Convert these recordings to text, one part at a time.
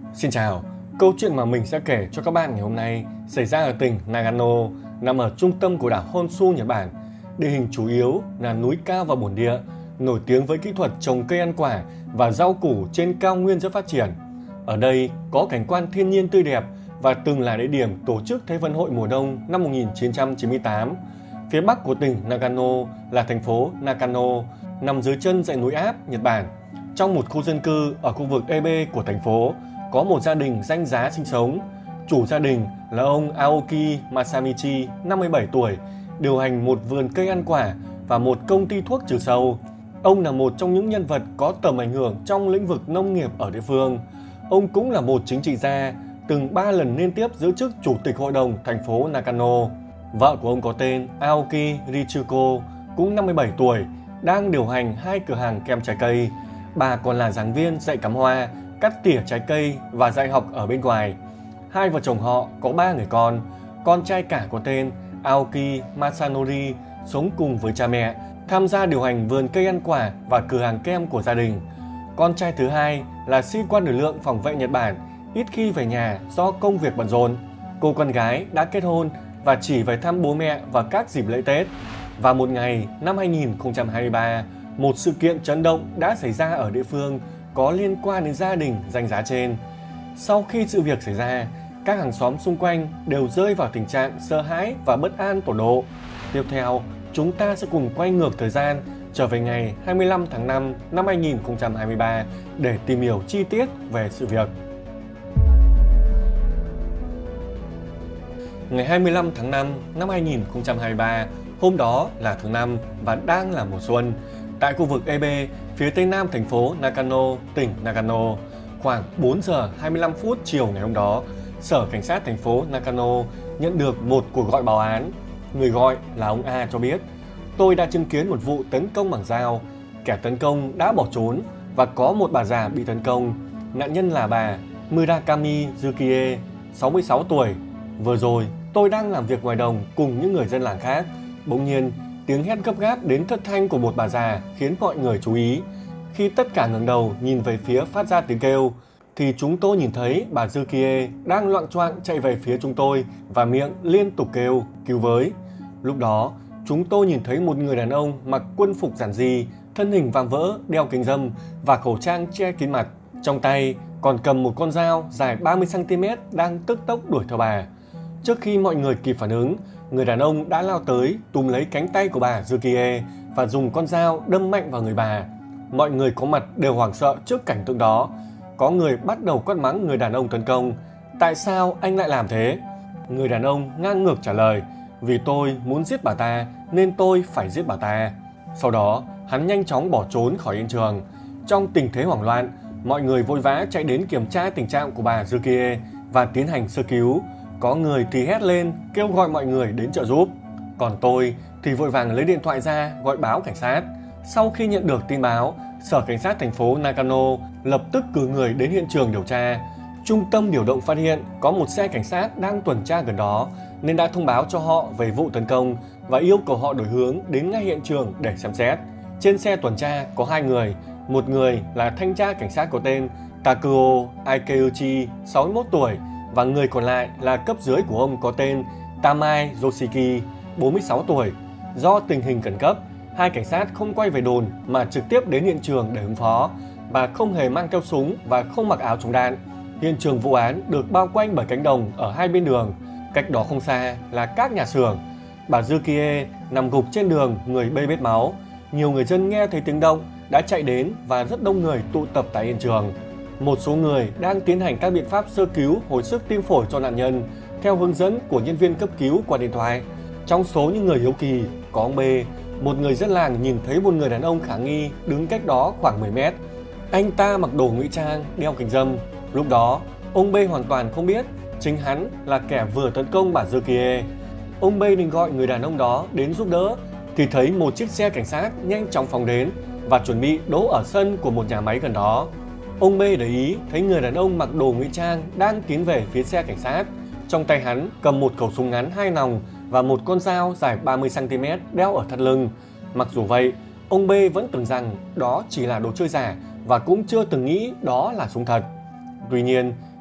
Xin chào, câu chuyện mà mình sẽ kể cho các bạn ngày hôm nay xảy ra ở tỉnh Nagano, nằm ở trung tâm của đảo Honshu, Nhật Bản. Địa hình chủ yếu là núi cao và bồn địa, nổi tiếng với kỹ thuật trồng cây ăn quả và rau củ trên cao nguyên rất phát triển. Ở đây có cảnh quan thiên nhiên tươi đẹp và từng là địa điểm tổ chức Thế vận hội mùa đông năm 1998. Phía bắc của tỉnh Nagano là thành phố Nakano, nằm dưới chân dãy núi áp Nhật Bản. Trong một khu dân cư ở khu vực Ebe của thành phố, có một gia đình danh giá sinh sống. Chủ gia đình là ông Aoki Masamichi, 57 tuổi, điều hành một vườn cây ăn quả và một công ty thuốc trừ sâu. Ông là một trong những nhân vật có tầm ảnh hưởng trong lĩnh vực nông nghiệp ở địa phương. Ông cũng là một chính trị gia, từng 3 lần liên tiếp giữ chức chủ tịch hội đồng thành phố Nakano. Vợ của ông có tên Aoki Richuko, cũng 57 tuổi, đang điều hành 2 cửa hàng kem trái cây. Bà còn là giảng viên dạy cắm hoa, cắt tỉa trái cây và dạy học ở bên ngoài. Hai vợ chồng họ có 3 người con trai cả có tên Aoki Masanori sống cùng với cha mẹ, tham gia điều hành vườn cây ăn quả và cửa hàng kem của gia đình. Con trai thứ hai là sĩ quan lực lượng phòng vệ Nhật Bản, ít khi về nhà do công việc bận rộn. Cô con gái đã kết hôn và chỉ về thăm bố mẹ vào các dịp lễ Tết. Và một ngày năm 2023, một sự kiện chấn động đã xảy ra ở địa phương có liên quan đến gia đình danh giá trên. Sau khi sự việc xảy ra, các hàng xóm xung quanh đều rơi vào tình trạng sợ hãi và bất an tột độ. Tiếp theo, chúng ta sẽ cùng quay ngược thời gian trở về ngày 25 tháng 5 năm 2023 để tìm hiểu chi tiết về sự việc. Ngày 25 tháng 5 năm 2023, hôm đó là thứ Năm và đang là mùa xuân. Tại khu vực Ebe, phía tây nam thành phố Nakano, tỉnh Nagano, khoảng 4 giờ 25 phút chiều ngày hôm đó, Sở Cảnh sát thành phố Nakano nhận được một cuộc gọi báo án. Người gọi là ông A cho biết: "Tôi đã chứng kiến một vụ tấn công bằng dao. Kẻ tấn công đã bỏ trốn và có một bà già bị tấn công. Nạn nhân là bà Murakami Yukie, 66 tuổi. Vừa rồi, tôi đang làm việc ngoài đồng cùng những người dân làng khác. Bỗng nhiên, tiếng hét gấp gáp đến thất thanh của một bà già khiến mọi người chú ý. Khi tất cả ngẩng đầu nhìn về phía phát ra tiếng kêu, thì chúng tôi nhìn thấy bà Yukie đang loạng choạng chạy về phía chúng tôi và miệng liên tục kêu cứu với. Lúc đó, chúng tôi nhìn thấy một người đàn ông mặc quân phục giản dị, thân hình vạm vỡ, đeo kính râm và khẩu trang che kín mặt. Trong tay còn cầm một con dao dài 30 cm đang tức tốc đuổi theo bà. Trước khi mọi người kịp phản ứng, người đàn ông đã lao tới túm lấy cánh tay của bà Yukie và dùng con dao đâm mạnh vào người bà. Mọi người có mặt đều hoảng sợ trước cảnh tượng đó. Có người bắt đầu quát mắng người đàn ông tấn công: "Tại sao anh lại làm thế?" Người đàn ông ngang ngược trả lời: "Vì tôi muốn giết bà ta nên tôi phải giết bà ta." Sau đó, hắn nhanh chóng bỏ trốn khỏi hiện trường. Trong tình thế hoảng loạn, mọi người vội vã chạy đến kiểm tra tình trạng của bà Yukie và tiến hành sơ cứu. Có người thì hét lên kêu gọi mọi người đến trợ giúp. Còn tôi thì vội vàng lấy điện thoại ra gọi báo cảnh sát. Sau khi nhận được tin báo, Sở Cảnh sát thành phố Nakano lập tức cử người đến hiện trường điều tra. Trung tâm điều động phát hiện có một xe cảnh sát đang tuần tra gần đó nên đã thông báo cho họ về vụ tấn công và yêu cầu họ đổi hướng đến ngay hiện trường để xem xét. Trên xe tuần tra có 2 người, một người là thanh tra cảnh sát có tên Takuo Ikeuchi, 61 tuổi, và người còn lại là cấp dưới của ông có tên Tamai Yoshiki, 46 tuổi. Do tình hình khẩn cấp, 2 cảnh sát không quay về đồn mà trực tiếp đến hiện trường để ứng phó, và không hề mang theo súng và không mặc áo chống đạn. Hiện trường vụ án được bao quanh bởi cánh đồng ở hai bên đường, cách đó không xa là các nhà xưởng. Bà Yukie nằm gục trên đường, người bê bết máu. Nhiều người dân nghe thấy tiếng động đã chạy đến và rất đông người tụ tập tại hiện trường. Một số người đang tiến hành các biện pháp sơ cứu hồi sức tim phổi cho nạn nhân theo hướng dẫn của nhân viên cấp cứu qua điện thoại. Trong số những người hiếu kỳ có ông B, một người dân làng nhìn thấy một người đàn ông khả nghi đứng cách đó khoảng 10 mét. Anh ta mặc đồ ngụy trang, đeo kính râm. Lúc đó, ông B hoàn toàn không biết chính hắn là kẻ vừa tấn công bà Yukie. Ông B định gọi người đàn ông đó đến giúp đỡ thì thấy một chiếc xe cảnh sát nhanh chóng phóng đến và chuẩn bị đỗ ở sân của một nhà máy gần đó. Ông B để ý thấy người đàn ông mặc đồ ngụy trang đang tiến về phía xe cảnh sát. Trong tay hắn cầm một khẩu súng ngắn 2 nòng và một con dao dài 30 cm đeo ở thắt lưng. Mặc dù vậy, ông B vẫn tưởng rằng đó chỉ là đồ chơi giả và cũng chưa từng nghĩ đó là súng thật. Tuy nhiên,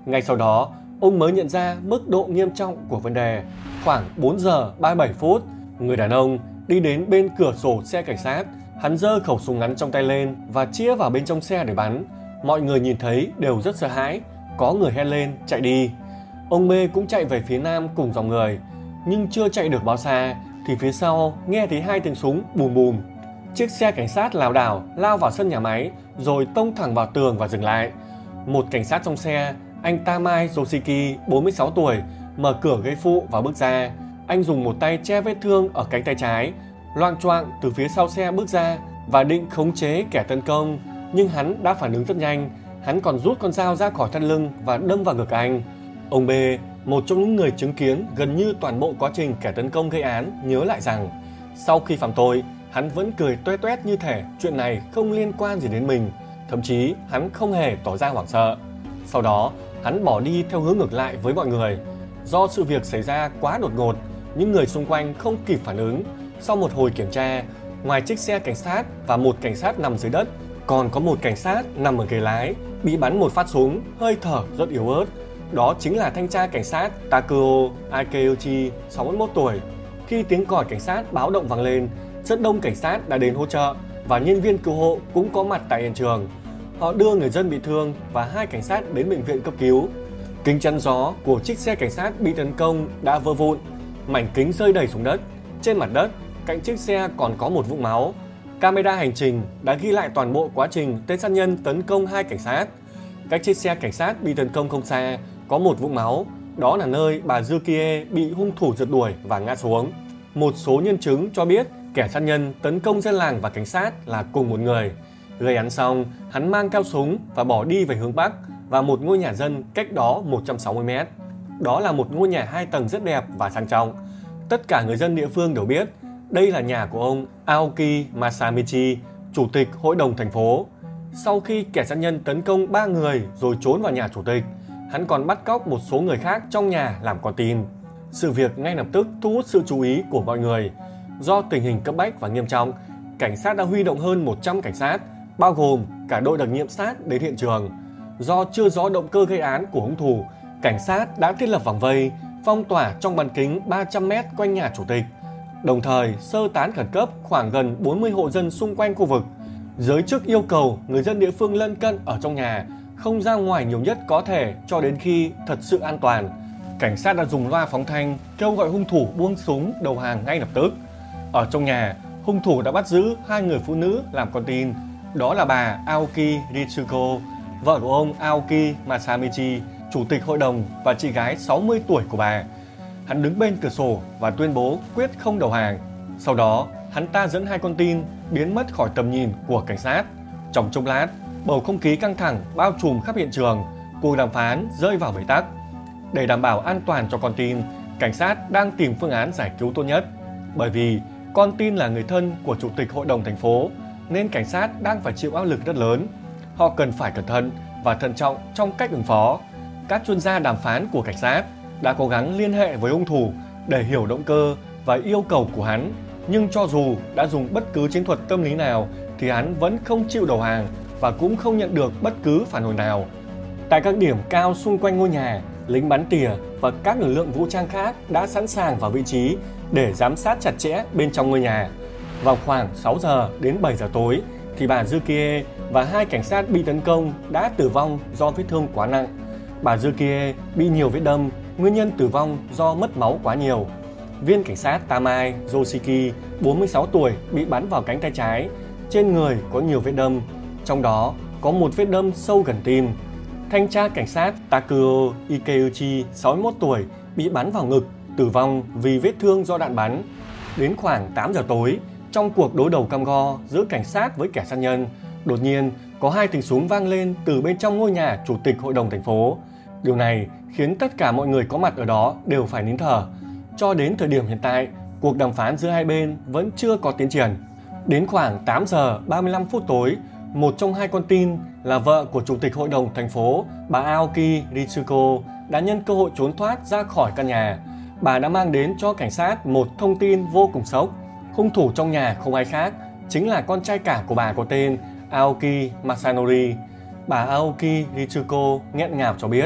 Ngay sau đó, ông mới nhận ra mức độ nghiêm trọng của vấn đề. Khoảng 4 giờ 37 phút, người đàn ông đi đến bên cửa sổ xe cảnh sát. Hắn giơ khẩu súng ngắn trong tay lên và chĩa vào bên trong xe để bắn. Mọi người nhìn thấy đều rất sợ hãi, có người hét lên chạy đi. Ông B cũng chạy về phía nam cùng dòng người, nhưng chưa chạy được bao xa thì phía sau nghe thấy hai tiếng súng bùm bùm. Chiếc xe cảnh sát lảo đảo lao vào sân nhà máy rồi tông thẳng vào tường và dừng lại. Một cảnh sát trong xe, anh Tamai Yoshiki, 46 tuổi, mở cửa ghế phụ và bước ra. Anh dùng một tay che vết thương ở cánh tay trái, loạng choạng từ phía sau xe bước ra và định khống chế kẻ tấn công, nhưng hắn đã phản ứng rất nhanh. Hắn còn rút con dao ra khỏi thắt lưng và đâm vào ngực anh. Ông B, một trong những người chứng kiến gần như toàn bộ quá trình kẻ tấn công gây án, nhớ lại rằng sau khi phạm tội, hắn vẫn cười toe toét như thể chuyện này không liên quan gì đến mình. Thậm chí hắn không hề tỏ ra hoảng sợ. Sau đó, hắn bỏ đi theo hướng ngược lại với mọi người. Do sự việc xảy ra quá đột ngột, những người xung quanh không kịp phản ứng. Sau một hồi kiểm tra, ngoài chiếc xe cảnh sát và một cảnh sát nằm dưới đất, còn có một cảnh sát nằm ở ghế lái, bị bắn một phát súng, hơi thở rất yếu ớt. Đó chính là thanh tra cảnh sát Takuo Akeuchi, 61 tuổi. Khi tiếng còi cảnh sát báo động vang lên, rất đông cảnh sát đã đến hỗ trợ và nhân viên cứu hộ cũng có mặt tại hiện trường. Họ đưa người dân bị thương và hai cảnh sát đến bệnh viện cấp cứu. Kính chắn gió của chiếc xe cảnh sát bị tấn công đã vỡ vụn, mảnh kính rơi đầy xuống đất. Trên mặt đất, cạnh chiếc xe còn có một vũng máu. Camera hành trình đã ghi lại toàn bộ quá trình tên sát nhân tấn công hai cảnh sát. Cách chiếc xe cảnh sát bị tấn công không xa, có một vũng máu. Đó là nơi bà Yukie bị hung thủ rượt đuổi và ngã xuống. Một số nhân chứng cho biết kẻ sát nhân tấn công dân làng và cảnh sát là cùng một người. Gây án xong, hắn mang theo súng và bỏ đi về hướng Bắc và một ngôi nhà dân cách đó 160 mét. Đó là một ngôi nhà 2 tầng rất đẹp và sang trọng. Tất cả người dân địa phương đều biết đây là nhà của ông Aoki Masamichi, chủ tịch hội đồng thành phố. Sau khi kẻ sát nhân tấn công 3 người rồi trốn vào nhà chủ tịch, hắn còn bắt cóc một số người khác trong nhà làm con tin. Sự việc ngay lập tức thu hút sự chú ý của mọi người. Do tình hình cấp bách và nghiêm trọng, cảnh sát đã huy động hơn 100 cảnh sát, bao gồm cả đội đặc nhiệm sát đến hiện trường. Do chưa rõ động cơ gây án của hung thủ, cảnh sát đã thiết lập vòng vây, phong tỏa trong bán kính 300 mét quanh nhà chủ tịch, đồng thời sơ tán khẩn cấp khoảng gần 40 hộ dân xung quanh khu vực. Giới chức yêu cầu người dân địa phương lân cận ở trong nhà, không ra ngoài nhiều nhất có thể cho đến khi thật sự an toàn. Cảnh sát đã dùng loa phóng thanh kêu gọi hung thủ buông súng đầu hàng ngay lập tức. Ở trong nhà, hung thủ đã bắt giữ 2 người phụ nữ làm con tin. Đó là bà Aoki Ritsuko, vợ của ông Aoki Masamichi, chủ tịch hội đồng, và chị gái 60 tuổi của bà. Hắn đứng bên cửa sổ và tuyên bố quyết không đầu hàng. Sau đó, hắn ta dẫn 2 con tin biến mất khỏi tầm nhìn của cảnh sát. Trong chốc lát, bầu không khí căng thẳng bao trùm khắp hiện trường. Cuộc đàm phán rơi vào bế tắc. Để đảm bảo an toàn cho con tin, cảnh sát đang tìm phương án giải cứu tốt nhất. Bởi vì con tin là người thân của chủ tịch hội đồng thành phố, nên cảnh sát đang phải chịu áp lực rất lớn. Họ cần phải cẩn thận và thận trọng trong cách ứng phó. Các chuyên gia đàm phán của cảnh sát đã cố gắng liên hệ với hung thủ để hiểu động cơ và yêu cầu của hắn. Nhưng cho dù đã dùng bất cứ chiến thuật tâm lý nào thì hắn vẫn không chịu đầu hàng và cũng không nhận được bất cứ phản hồi nào. Tại các điểm cao xung quanh ngôi nhà, lính bắn tỉa và các lực lượng vũ trang khác đã sẵn sàng vào vị trí để giám sát chặt chẽ bên trong ngôi nhà. Vào khoảng 6 giờ đến 7 giờ tối thì bà Yukie và 2 cảnh sát bị tấn công đã tử vong do vết thương quá nặng. Bà Yukie bị nhiều vết đâm, nguyên nhân tử vong do mất máu quá nhiều. Viên cảnh sát Tamai Yoshiki, 46 tuổi, bị bắn vào cánh tay trái, trên người có nhiều vết đâm, trong đó có một vết đâm sâu gần tim. Thanh tra cảnh sát Takuo Ikeuchi, 61 tuổi, bị bắn vào ngực, tử vong vì vết thương do đạn bắn. Đến khoảng 8 giờ tối, trong cuộc đối đầu cam go giữa cảnh sát với kẻ sát nhân, đột nhiên có 2 tiếng súng vang lên từ bên trong ngôi nhà chủ tịch hội đồng thành phố. Điều này khiến tất cả mọi người có mặt ở đó đều phải nín thở. Cho đến thời điểm hiện tại, cuộc đàm phán giữa hai bên vẫn chưa có tiến triển. Đến khoảng 8 giờ 35 phút tối, một trong 2 con tin là vợ của chủ tịch hội đồng thành phố, bà Aoki Ritsuko, đã nhân cơ hội trốn thoát ra khỏi căn nhà. Bà đã mang đến cho cảnh sát một thông tin vô cùng sốc. Hung thủ trong nhà không ai khác, chính là con trai cả của bà có tên Aoki Masanori. Bà Aoki Ritsuko nghẹn ngào cho biết,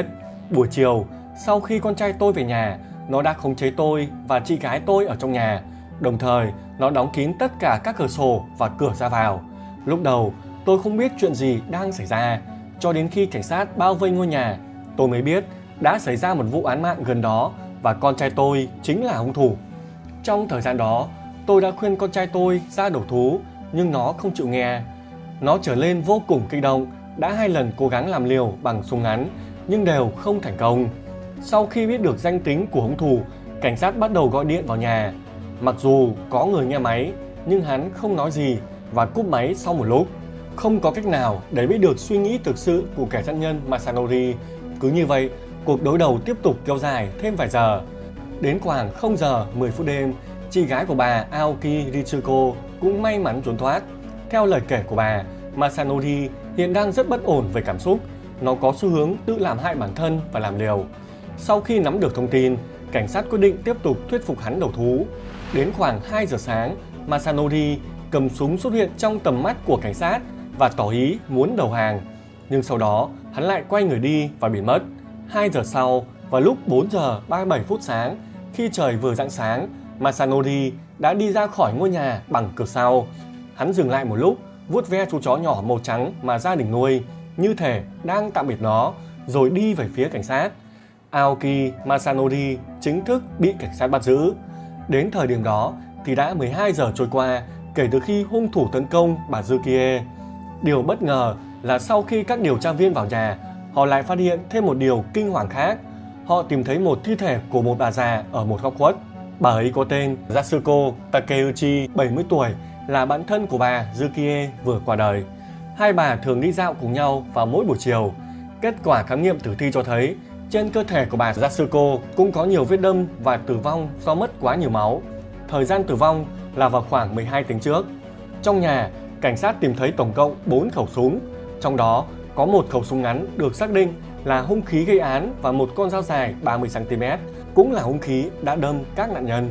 Buổi chiều, sau khi con trai tôi về nhà, nó đã khống chế tôi và chị gái tôi ở trong nhà. Đồng thời, nó đóng kín tất cả các cửa sổ và cửa ra vào. Lúc đầu, tôi không biết chuyện gì đang xảy ra. Cho đến khi cảnh sát bao vây ngôi nhà, tôi mới biết đã xảy ra một vụ án mạng gần đó và con trai tôi chính là hung thủ. Trong thời gian đó, tôi đã khuyên con trai tôi ra đầu thú, nhưng nó không chịu nghe. Nó trở lên vô cùng kích động, đã 2 lần cố gắng làm liều bằng súng ngắn, nhưng đều không thành công. Sau khi biết được danh tính của hung thủ, cảnh sát bắt đầu gọi điện vào nhà. Mặc dù có người nghe máy, nhưng hắn không nói gì và cúp máy sau một lúc. Không có cách nào để biết được suy nghĩ thực sự của kẻ sát nhân Masanori. Cứ như vậy, cuộc đối đầu tiếp tục kéo dài thêm vài giờ. Đến khoảng 0 giờ 10 phút đêm, chị gái của bà Aoki Ritsuko cũng may mắn trốn thoát. Theo lời kể của bà, Masanori hiện đang rất bất ổn về cảm xúc. Nó có xu hướng tự làm hại bản thân và làm liều. Sau khi nắm được thông tin, cảnh sát quyết định tiếp tục thuyết phục hắn đầu thú. Đến khoảng 2 giờ sáng, Masanori cầm súng xuất hiện trong tầm mắt của cảnh sát và tỏ ý muốn đầu hàng. Nhưng sau đó, hắn lại quay người đi và biến mất. 2 giờ sau, vào lúc 4 giờ 37 phút sáng, khi trời vừa rạng sáng, Masanori đã đi ra khỏi ngôi nhà bằng cửa sau. Hắn dừng lại một lúc, vuốt ve chú chó nhỏ màu trắng mà gia đình nuôi, như thể đang tạm biệt nó, rồi đi về phía cảnh sát. Aoki Masanori chính thức bị cảnh sát bắt giữ. Đến thời điểm đó thì đã 12 giờ trôi qua kể từ khi hung thủ tấn công bà Yukie. Điều bất ngờ là sau khi các điều tra viên vào nhà, họ lại phát hiện thêm một điều kinh hoàng khác. Họ tìm thấy một thi thể của một bà già ở một góc khuất. Bà ấy có tên Yasuko Takeuchi, 70 tuổi, là bạn thân của bà Yukie vừa qua đời. Hai bà thường đi dạo cùng nhau vào mỗi buổi chiều. Kết quả khám nghiệm tử thi cho thấy trên cơ thể của bà Yasuko cũng có nhiều vết đâm và tử vong do mất quá nhiều máu. Thời gian tử vong là vào khoảng 12 tiếng trước. Trong nhà, cảnh sát tìm thấy tổng cộng 4 khẩu súng. Trong đó có một khẩu súng ngắn được xác định là hung khí gây án và một con dao dài 30 cm cũng là hung khí đã đâm các nạn nhân.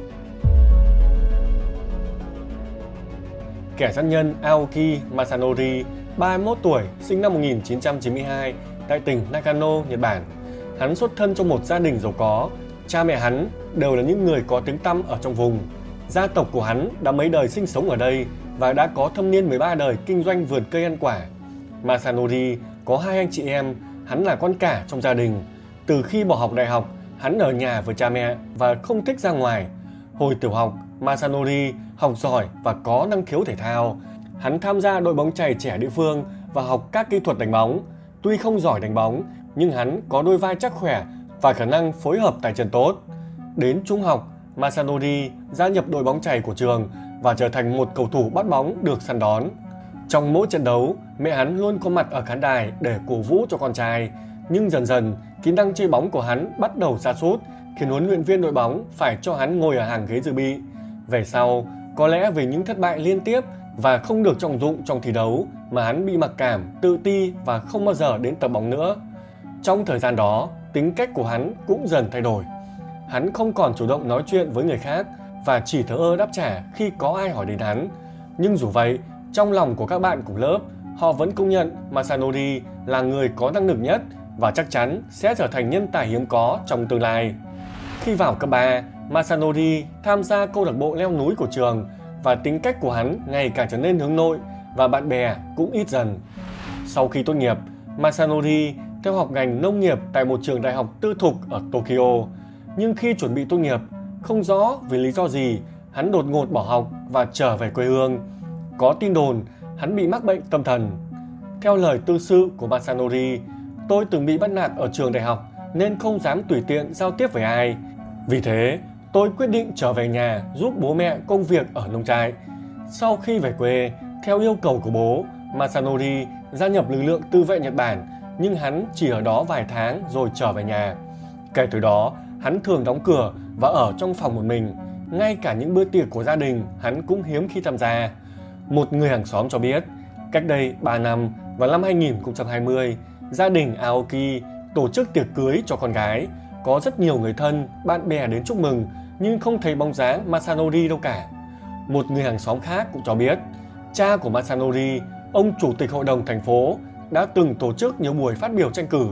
Kẻ sát nhân Aoki Masanori, 31 tuổi, sinh năm 1992 tại tỉnh Nagano, Nhật Bản. Hắn xuất thân trong một gia đình giàu có. Cha mẹ hắn đều là những người có tiếng tăm ở trong vùng. Gia tộc của hắn đã mấy đời sinh sống ở đây và đã có thâm niên 13 đời kinh doanh vườn cây ăn quả. Masanori có 2 anh chị em, hắn là con cả trong gia đình. Từ khi bỏ học đại học, hắn ở nhà với cha mẹ và không thích ra ngoài. Hồi tiểu học, Masanori học giỏi và có năng khiếu thể thao. Hắn tham gia đội bóng chày trẻ địa phương và học các kỹ thuật đánh bóng. Tuy không giỏi đánh bóng, nhưng hắn có đôi vai chắc khỏe và khả năng phối hợp tay chân tốt. Đến trung học, Masanori gia nhập đội bóng chày của trường và trở thành một cầu thủ bắt bóng được săn đón. Trong mỗi trận đấu, mẹ hắn luôn có mặt ở khán đài để cổ vũ cho con trai. Nhưng dần dần, kỹ năng chơi bóng của hắn bắt đầu sa sút, khiến huấn luyện viên đội bóng phải cho hắn ngồi ở hàng ghế dự bị. Về sau, có lẽ vì những thất bại liên tiếp và không được trọng dụng trong thi đấu mà hắn bị mặc cảm, tự ti và không bao giờ đến tập bóng nữa. Trong thời gian đó, tính cách của hắn cũng dần thay đổi. Hắn không còn chủ động nói chuyện với người khác và chỉ thờ ơ đáp trả khi có ai hỏi đến hắn. Nhưng dù vậy, trong lòng của các bạn cùng lớp, họ vẫn công nhận Masanori là người có năng lực nhất và chắc chắn sẽ trở thành nhân tài hiếm có trong tương lai. Khi vào cấp 3, Masanori tham gia câu lạc bộ leo núi của trường và tính cách của hắn ngày càng trở nên hướng nội và bạn bè cũng ít dần. Sau khi tốt nghiệp, Masanori theo học ngành nông nghiệp tại một trường đại học tư thục ở Tokyo. Nhưng khi chuẩn bị tốt nghiệp, không rõ vì lý do gì, hắn đột ngột bỏ học và trở về quê hương. Có tin đồn hắn bị mắc bệnh tâm thần. Theo lời tư sự của Masanori, tôi từng bị bắt nạt ở trường đại học nên không dám tùy tiện giao tiếp với ai. Vì thế, tôi quyết định trở về nhà giúp bố mẹ công việc ở nông trại. Sau khi về quê, theo yêu cầu của bố, Masanori gia nhập lực lượng tự vệ Nhật Bản, nhưng hắn chỉ ở đó vài tháng rồi trở về nhà. Kể từ đó, hắn thường đóng cửa và ở trong phòng một mình. Ngay cả những bữa tiệc của gia đình, hắn cũng hiếm khi tham gia. Một người hàng xóm cho biết, cách đây 3 năm, vào năm 2020, gia đình Aoki tổ chức tiệc cưới cho con gái. Có rất nhiều người thân, bạn bè đến chúc mừng, nhưng không thấy bóng dáng Masanori đâu cả. Một người hàng xóm khác cũng cho biết, cha của Masanori, ông chủ tịch hội đồng thành phố, đã từng tổ chức nhiều buổi phát biểu tranh cử.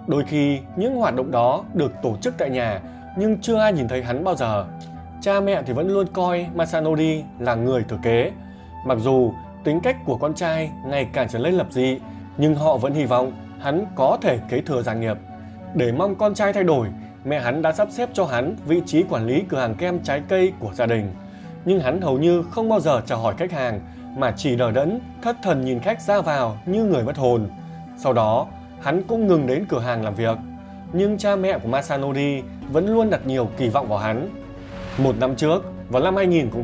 Đôi khi những hoạt động đó được tổ chức tại nhà nhưng chưa ai nhìn thấy hắn bao giờ. Cha mẹ thì vẫn luôn coi Masanori là người thừa kế. Mặc dù tính cách của con trai ngày càng trở nên lập dị, nhưng họ vẫn hy vọng hắn có thể kế thừa gia nghiệp. Để mong con trai thay đổi, mẹ hắn đã sắp xếp cho hắn vị trí quản lý cửa hàng kem trái cây của gia đình. Nhưng hắn hầu như không bao giờ chào hỏi khách hàng, mà chỉ đờ đẫn, thất thần nhìn khách ra vào như người mất hồn. Sau đó, hắn cũng ngừng đến cửa hàng làm việc. Nhưng cha mẹ của Masanori vẫn luôn đặt nhiều kỳ vọng vào hắn. Một năm trước, vào năm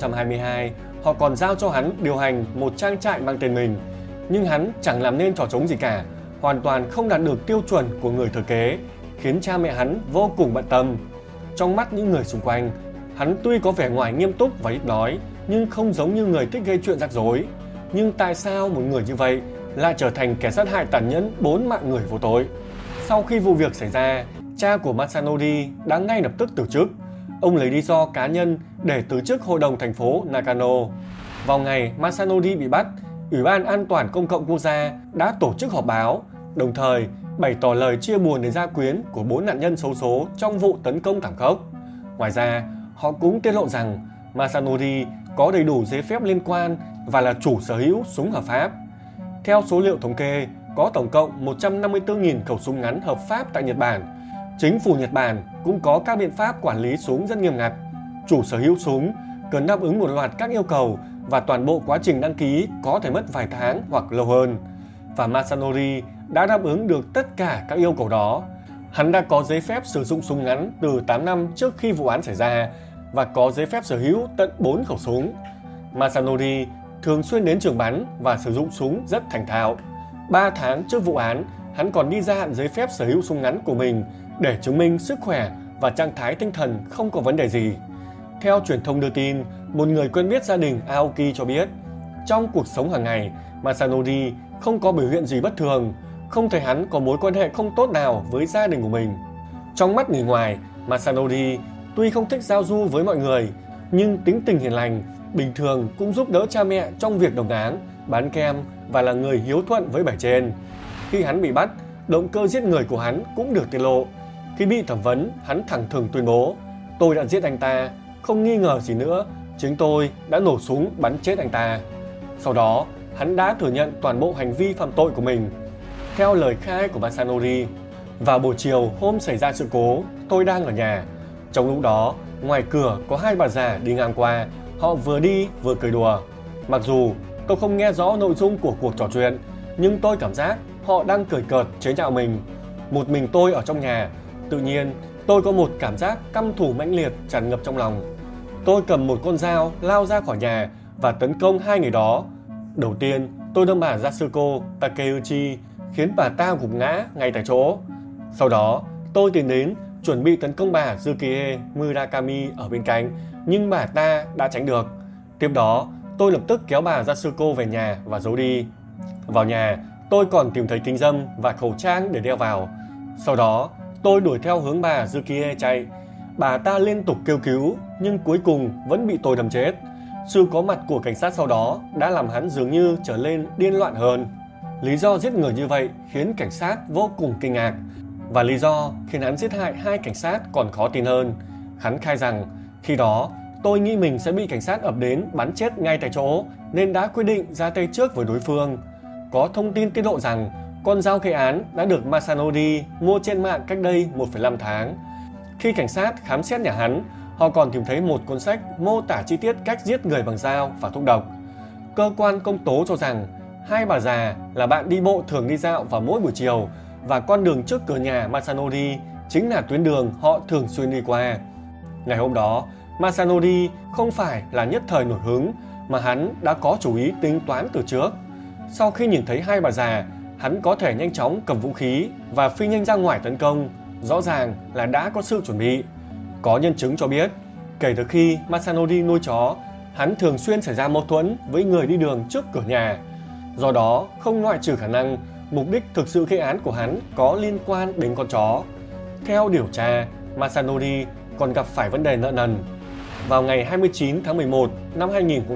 2022, họ còn giao cho hắn điều hành một trang trại mang tên mình. Nhưng hắn chẳng làm nên trò trống gì cả, hoàn toàn không đạt được tiêu chuẩn của người thừa kế, khiến cha mẹ hắn vô cùng bận tâm. Trong mắt những người xung quanh, hắn tuy có vẻ ngoài nghiêm túc và ít nói, nhưng không giống như người thích gây chuyện rắc rối. Nhưng tại sao một người như vậy lại trở thành kẻ sát hại tàn nhẫn 4 mạng người vô tội? Sau khi vụ việc xảy ra, cha của Masanori đã ngay lập tức từ chức. Ông lấy lý do cá nhân để từ chức hội đồng thành phố Nakano. Vào ngày Masanori bị bắt, Ủy ban An toàn Công cộng Quốc gia đã tổ chức họp báo, đồng thời bày tỏ lời chia buồn đến gia quyến của 4 nạn nhân xấu số trong vụ tấn công thảm khốc. Ngoài ra, họ cũng tiết lộ rằng Masanori có đầy đủ giấy phép liên quan và là chủ sở hữu súng hợp pháp. Theo số liệu thống kê, có tổng cộng 154.000 khẩu súng ngắn hợp pháp tại Nhật Bản. Chính phủ Nhật Bản cũng có các biện pháp quản lý súng rất nghiêm ngặt. Chủ sở hữu súng cần đáp ứng một loạt các yêu cầu và toàn bộ quá trình đăng ký có thể mất vài tháng hoặc lâu hơn. Và Masanori đã đáp ứng được tất cả các yêu cầu đó. Hắn đã có giấy phép sử dụng súng ngắn từ 8 năm trước khi vụ án xảy ra và có giấy phép sở hữu tận 4 khẩu súng. Masanori thường xuyên đến trường bắn và sử dụng súng rất thành thạo. 3 tháng trước vụ án, hắn còn đi gia hạn giấy phép sở hữu súng ngắn của mình để chứng minh sức khỏe và trạng thái tinh thần không có vấn đề gì. Theo truyền thông đưa tin, một người quen biết gia đình Aoki cho biết, trong cuộc sống hàng ngày, Masanori không có biểu hiện gì bất thường, không thấy hắn có mối quan hệ không tốt nào với gia đình của mình. Trong mắt người ngoài, Masanori tuy không thích giao du với mọi người, nhưng tính tình hiền lành, bình thường cũng giúp đỡ cha mẹ trong việc đồng áng, bán kem và là người hiếu thuận với bề trên. Khi hắn bị bắt, động cơ giết người của hắn cũng được tiết lộ. Khi bị thẩm vấn, hắn thẳng thừng tuyên bố, tôi đã giết anh ta, không nghi ngờ gì nữa, chính tôi đã nổ súng bắn chết anh ta. Sau đó, hắn đã thừa nhận toàn bộ hành vi phạm tội của mình. Theo lời khai của Masanori, vào buổi chiều hôm xảy ra sự cố, tôi đang ở nhà. Trong lúc đó, ngoài cửa có 2 bà già đi ngang qua, họ vừa đi vừa cười đùa. Mặc dù tôi không nghe rõ nội dung của cuộc trò chuyện, nhưng tôi cảm giác họ đang cười cợt chế nhạo mình. Một mình tôi ở trong nhà, tự nhiên tôi có một cảm giác căm thù mãnh liệt tràn ngập trong lòng. Tôi cầm một con dao lao ra khỏi nhà và tấn công 2 người đó. Đầu tiên, tôi đâm bà Yasuko Takeuchi, khiến bà ta gục ngã ngay tại chỗ. Sau đó, tôi tiến đến chuẩn bị tấn công bà Yukie Murakami ở bên cạnh, nhưng bà ta đã tránh được. Tiếp đó, tôi lập tức kéo bà Yasuko về nhà và giấu đi. Vào nhà, tôi còn tìm thấy kính râm và khẩu trang để đeo vào. Sau đó, tôi đuổi theo hướng bà Yukie chạy. Bà ta liên tục kêu cứu, nhưng cuối cùng vẫn bị tôi đâm chết. Sự có mặt của cảnh sát sau đó đã làm hắn dường như trở nên điên loạn hơn. Lý do giết người như vậy khiến cảnh sát vô cùng kinh ngạc. Và lý do khiến hắn giết hại 2 cảnh sát còn khó tin hơn. Hắn khai rằng, khi đó tôi nghĩ mình sẽ bị cảnh sát ập đến bắn chết ngay tại chỗ, nên đã quyết định ra tay trước với đối phương. Có thông tin tiết lộ rằng con dao gây án đã được Masanori mua trên mạng cách đây 1,5 tháng. Khi cảnh sát khám xét nhà hắn, họ còn tìm thấy một cuốn sách mô tả chi tiết cách giết người bằng dao và thuốc độc. Cơ quan công tố cho rằng 2 bà già là bạn đi bộ thường đi dạo vào mỗi buổi chiều, và con đường trước cửa nhà Masanori chính là tuyến đường họ thường xuyên đi qua. Ngày hôm đó, Masanori không phải là nhất thời nổi hứng, mà hắn đã có chủ ý tính toán từ trước. Sau khi nhìn thấy 2 bà già, hắn có thể nhanh chóng cầm vũ khí và phi nhanh ra ngoài tấn công, rõ ràng là đã có sự chuẩn bị. Có nhân chứng cho biết, kể từ khi Masanori nuôi chó, hắn thường xuyên xảy ra mâu thuẫn với người đi đường trước cửa nhà. Do đó, không loại trừ khả năng mục đích thực sự gây án của hắn có liên quan đến con chó. Theo điều tra, Masanori còn gặp phải vấn đề nợ nần. Vào ngày 29 tháng 11 năm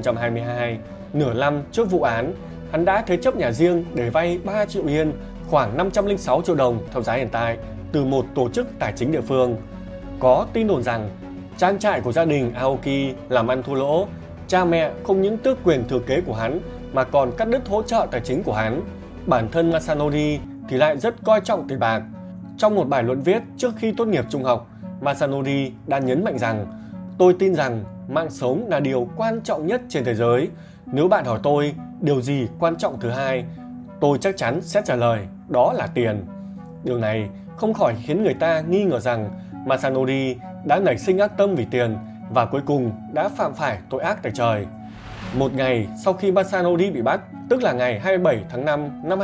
2022, nửa năm trước vụ án, hắn đã thế chấp nhà riêng để vay 3 triệu yên, khoảng 506 triệu đồng theo giá hiện tại, từ một tổ chức tài chính địa phương. Có tin đồn rằng trang trại của gia đình Aoki làm ăn thua lỗ, cha mẹ không những tước quyền thừa kế của hắn mà còn cắt đứt hỗ trợ tài chính của hắn. Bản thân Masanori thì lại rất coi trọng tiền bạc. Trong một bài luận viết trước khi tốt nghiệp trung học, Masanori đã nhấn mạnh rằng: "Tôi tin rằng mạng sống là điều quan trọng nhất trên thế giới. Nếu bạn hỏi tôi điều gì quan trọng thứ hai, tôi chắc chắn sẽ trả lời đó là tiền." Điều này không khỏi khiến người ta nghi ngờ rằng Masanori đã nảy sinh ác tâm vì tiền và cuối cùng đã phạm phải tội ác tại trời. Một ngày sau khi Masanori bị bắt, tức là ngày 27 tháng 5 năm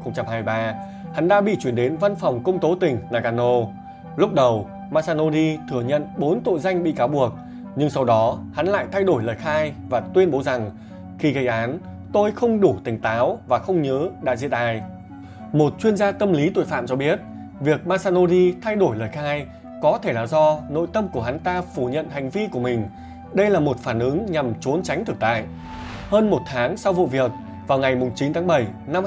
2023, hắn đã bị chuyển đến văn phòng công tố tỉnh Nagano. Lúc đầu, Masanori thừa nhận 4 tội danh bị cáo buộc, nhưng sau đó hắn lại thay đổi lời khai và tuyên bố rằng: "Khi gây án, tôi không đủ tỉnh táo và không nhớ đã giết ai." Một chuyên gia tâm lý tội phạm cho biết, việc Masanori thay đổi lời khai có thể là do nội tâm của hắn ta phủ nhận hành vi của mình. Đây là một phản ứng nhằm trốn tránh thực tại. Hơn một tháng sau vụ việc, vào ngày 9 tháng 7 năm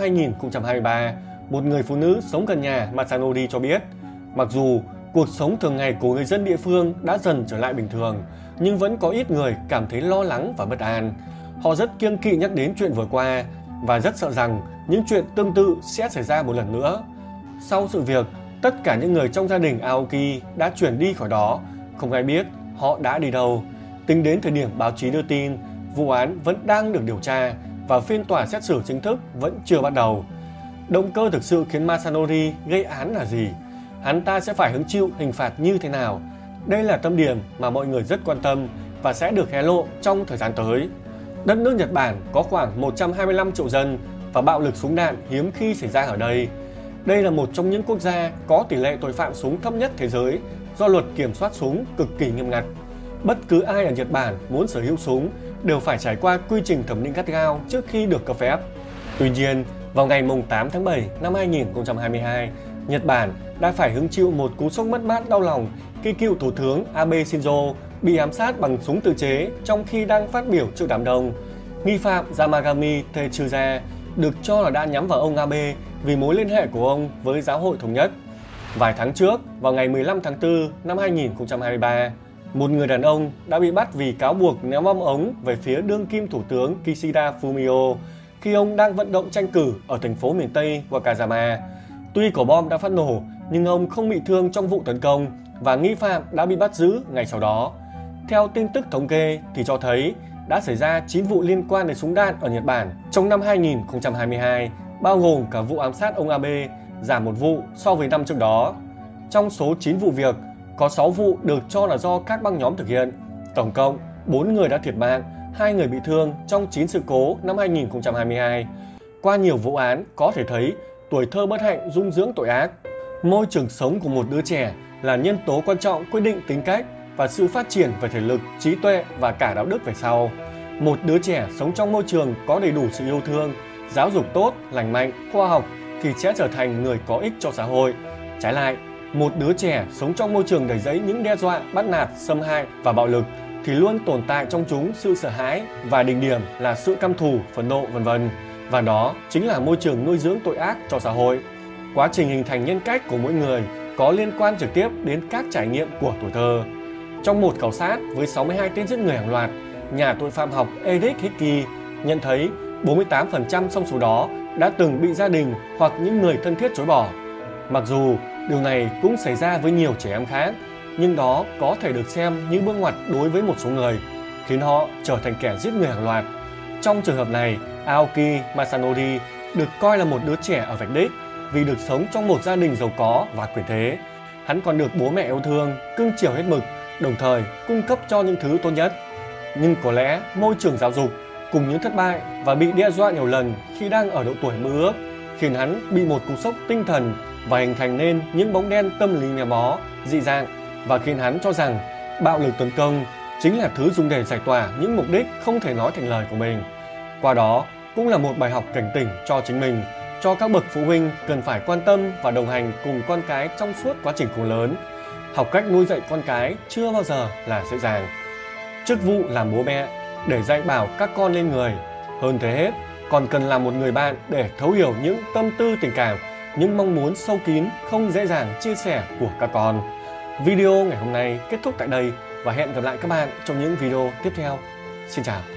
2023, một người phụ nữ sống gần nhà Masanori cho biết, mặc dù cuộc sống thường ngày của người dân địa phương đã dần trở lại bình thường, nhưng vẫn có ít người cảm thấy lo lắng và bất an. Họ rất kiêng kỵ nhắc đến chuyện vừa qua và rất sợ rằng những chuyện tương tự sẽ xảy ra một lần nữa. Sau sự việc, tất cả những người trong gia đình Aoki đã chuyển đi khỏi đó, không ai biết họ đã đi đâu. Tính đến thời điểm báo chí đưa tin, vụ án vẫn đang được điều tra và phiên tòa xét xử chính thức vẫn chưa bắt đầu. Động cơ thực sự khiến Masanori gây án là gì? Hắn ta sẽ phải hứng chịu hình phạt như thế nào? Đây là tâm điểm mà mọi người rất quan tâm và sẽ được hé lộ trong thời gian tới. Đất nước Nhật Bản có khoảng 125 triệu dân và bạo lực súng đạn hiếm khi xảy ra ở đây. Đây là một trong những quốc gia có tỷ lệ tội phạm súng thấp nhất thế giới do luật kiểm soát súng cực kỳ nghiêm ngặt. Bất cứ ai ở Nhật Bản muốn sở hữu súng đều phải trải qua quy trình thẩm định gắt gao trước khi được cấp phép. Tuy nhiên, vào ngày 8 tháng 7 năm 2022, Nhật Bản đã phải hứng chịu một cú sốc mất mát đau lòng khi cựu Thủ tướng Abe Shinzo bị ám sát bằng súng tự chế trong khi đang phát biểu trước đám đông. Nghi phạm Yamagami Tetsuya được cho là đã nhắm vào ông Abe vì mối liên hệ của ông với Giáo hội Thống nhất. Vài tháng trước, vào ngày 15 tháng 4 năm 2023, một người đàn ông đã bị bắt vì cáo buộc ném bom ống về phía đương kim Thủ tướng Kishida Fumio khi ông đang vận động tranh cử ở thành phố miền Tây Wakayama. Tuy quả bom đã phát nổ, nhưng ông không bị thương trong vụ tấn công và nghi phạm đã bị bắt giữ ngay sau đó. Theo tin tức thống kê thì cho thấy đã xảy ra 9 vụ liên quan đến súng đạn ở Nhật Bản trong năm 2022, bao gồm cả vụ ám sát ông Abe, giảm một vụ so với năm trước đó. Trong số 9 vụ việc, có 6 vụ được cho là do các băng nhóm thực hiện. Tổng cộng, 4 người đã thiệt mạng, 2 người bị thương trong 9 sự cố năm 2022. Qua nhiều vụ án có thể thấy tuổi thơ bất hạnh dung dưỡng tội ác. Môi trường sống của một đứa trẻ là nhân tố quan trọng quyết định tính cách và sự phát triển về thể lực, trí tuệ và cả đạo đức về sau. Một đứa trẻ sống trong môi trường có đầy đủ sự yêu thương, giáo dục tốt, lành mạnh, khoa học thì sẽ trở thành người có ích cho xã hội. Trái lại, một đứa trẻ sống trong môi trường đầy rẫy những đe dọa, bắt nạt, xâm hại và bạo lực thì luôn tồn tại trong chúng sự sợ hãi và đỉnh điểm là sự căm thù, phẫn nộ vân vân. Và đó chính là môi trường nuôi dưỡng tội ác cho xã hội. Quá trình hình thành nhân cách của mỗi người có liên quan trực tiếp đến các trải nghiệm của tuổi thơ. Trong một khảo sát với 62 tên giết người hàng loạt, nhà tội phạm học Eric Hickey nhận thấy 48% trong số đó đã từng bị gia đình hoặc những người thân thiết chối bỏ. Mặc dù điều này cũng xảy ra với nhiều trẻ em khác, nhưng đó có thể được xem như bước ngoặt đối với một số người, khiến họ trở thành kẻ giết người hàng loạt. Trong trường hợp này, Aoki Masanori được coi là một đứa trẻ ở vạch đích vì được sống trong một gia đình giàu có và quyền thế. Hắn còn được bố mẹ yêu thương, cưng chiều hết mực, đồng thời cung cấp cho những thứ tốt nhất. Nhưng có lẽ môi trường giáo dục cùng những thất bại và bị đe dọa nhiều lần khi đang ở độ tuổi mơ ước khiến hắn bị một cú sốc tinh thần và hình thành nên những bóng đen tâm lý méo mó, dị dạng và khiến hắn cho rằng bạo lực tấn công chính là thứ dùng để giải tỏa những mục đích không thể nói thành lời của mình. Qua đó cũng là một bài học cảnh tỉnh cho chính mình, cho các bậc phụ huynh cần phải quan tâm và đồng hành cùng con cái trong suốt quá trình khôn lớn. Học cách nuôi dạy con cái chưa bao giờ là dễ dàng. Chức vụ làm bố mẹ để dạy bảo các con lên người. Hơn thế hết, còn cần là một người bạn để thấu hiểu những tâm tư tình cảm những mong muốn sâu kín không dễ dàng chia sẻ của các con. Video ngày hôm nay kết thúc tại đây và hẹn gặp lại các bạn trong những video tiếp theo. Xin chào.